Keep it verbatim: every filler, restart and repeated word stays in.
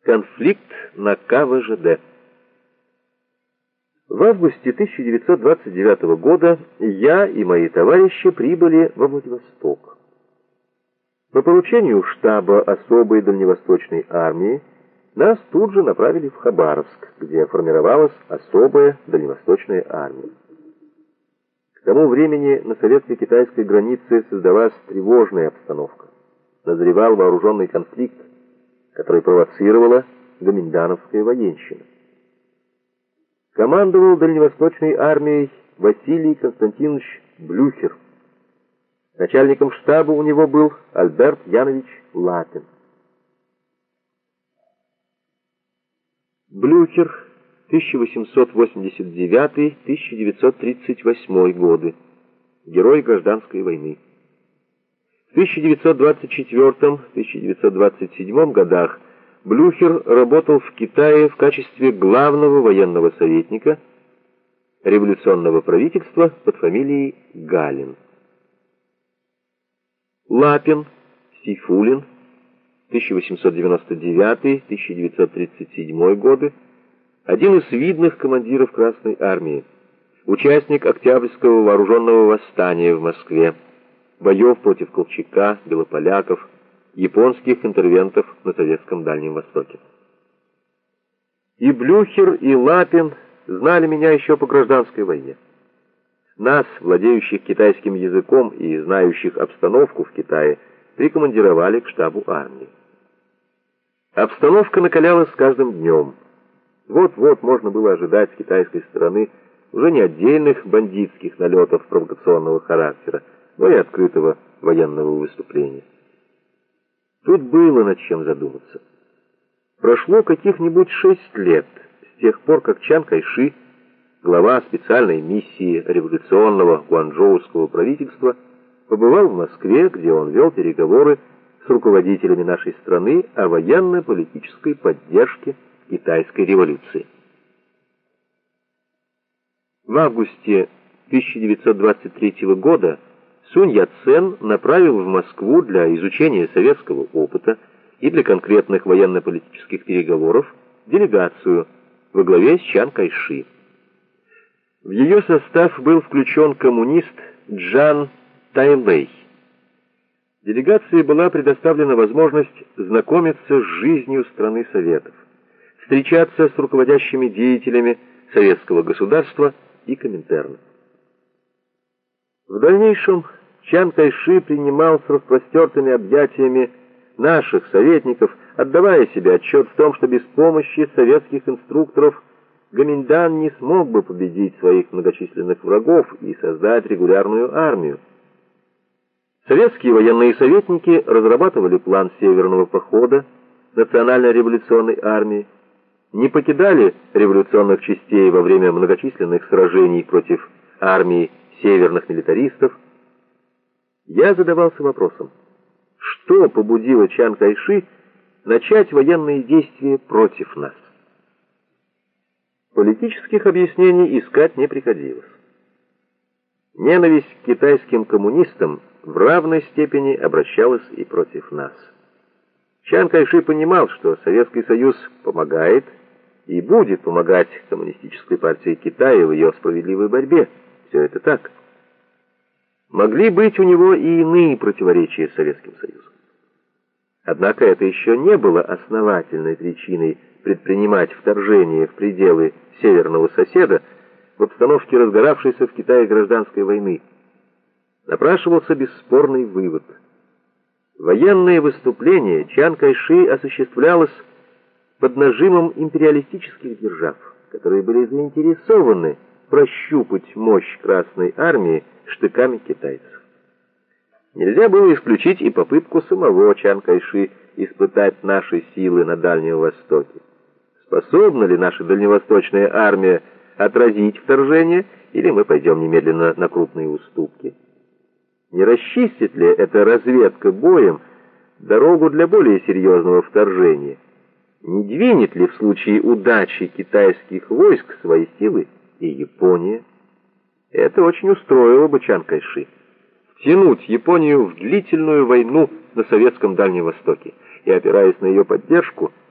Конфликт на ка вэ жэ дэ. В августе тысяча девятьсот двадцать девятого года я и мои товарищи прибыли во Владивосток. По поручению штаба особой дальневосточной армии нас тут же направили в Хабаровск, где формировалась особая дальневосточная армия. К тому времени на советско-китайской границе создавалась тревожная обстановка. Назревал вооруженный конфликт, который провоцировала гоминдановская военщина. Командовал дальневосточной армией Василий Константинович Блюхер. Начальником штаба у него был Альберт Янович Лапин. Блюхер, тысяча восемьсот восемьдесят девятый — тысяча девятьсот тридцать восьмой годы, герой гражданской войны. В тысяча девятьсот двадцать четвёртом — тысяча девятьсот двадцать седьмом годах Блюхер работал в Китае в качестве главного военного советника революционного правительства под фамилией Галин. Лапин, Сейфуллин, тысяча восемьсот девяносто девятый — тысяча девятьсот тридцать седьмой годы, один из видных командиров Красной армии, участник Октябрьского вооруженного восстания в Москве, боев против Колчака, белополяков, японских интервентов на советском Дальнем Востоке. И Блюхер, и Лапин знали меня еще по гражданской войне. Нас, владеющих китайским языком и знающих обстановку в Китае, прикомандировали к штабу армии. Обстановка накалялась с каждым днем. Вот-вот можно было ожидать с китайской стороны уже не отдельных бандитских налетов провокационного характера, но и открытого военного выступления. Тут было над чем задуматься. Прошло каких-нибудь шесть лет с тех пор, как Чан Кайши, глава специальной миссии революционного гуанчжоуского правительства, побывал в Москве, где он вел переговоры с руководителями нашей страны о военно-политической поддержке китайской революции. В августе тысяча девятьсот двадцать третьего года Сунь Яцен направил в Москву для изучения советского опыта и для конкретных военно-политических переговоров делегацию во главе с Чан Кайши. В ее состав был включен коммунист Джан Тайлэй. Делегации была предоставлена возможность знакомиться с жизнью страны Советов, встречаться с руководящими деятелями советского государства и Коминтерна. В дальнейшем Чан Кайши принимал с распростертыми объятиями наших советников, отдавая себе отчет в том, что без помощи советских инструкторов Гоминдан не смог бы победить своих многочисленных врагов и создать регулярную армию. Советские военные советники разрабатывали план северного похода национально-революционной армии, не покидали революционных частей во время многочисленных сражений против армии северных милитаристов. Я задавался вопросом, что побудило Чан Кайши начать военные действия против нас? Политических объяснений искать не приходилось. Ненависть к китайским коммунистам в равной степени обращалась и против нас. Чан Кайши понимал, что Советский Союз помогает и будет помогать Коммунистической партии Китая в ее справедливой борьбе. Все это так. Могли быть у него и иные противоречия с Советским Союзом. Однако это еще не было основательной причиной предпринимать вторжение в пределы северного соседа в обстановке разгоравшейся в Китае гражданской войны. Напрашивался бесспорный вывод. Военное выступление Чан Кайши осуществлялось под нажимом империалистических держав, которые были заинтересованы прощупать мощь Красной армии штыками китайцев. Нельзя было исключить и попытку самого Чан Кайши испытать наши силы на Дальнем Востоке. Способна ли наша дальневосточная армия отразить вторжение, или мы пойдем немедленно на крупные уступки? Не расчистит ли эта разведка боем дорогу для более серьезного вторжения? Не двинет ли в случае удачи китайских войск свои силы и Япония? Это очень устроило бы Чан Кайши. Втянуть Японию в длительную войну на советском Дальнем Востоке и, опираясь на ее поддержку,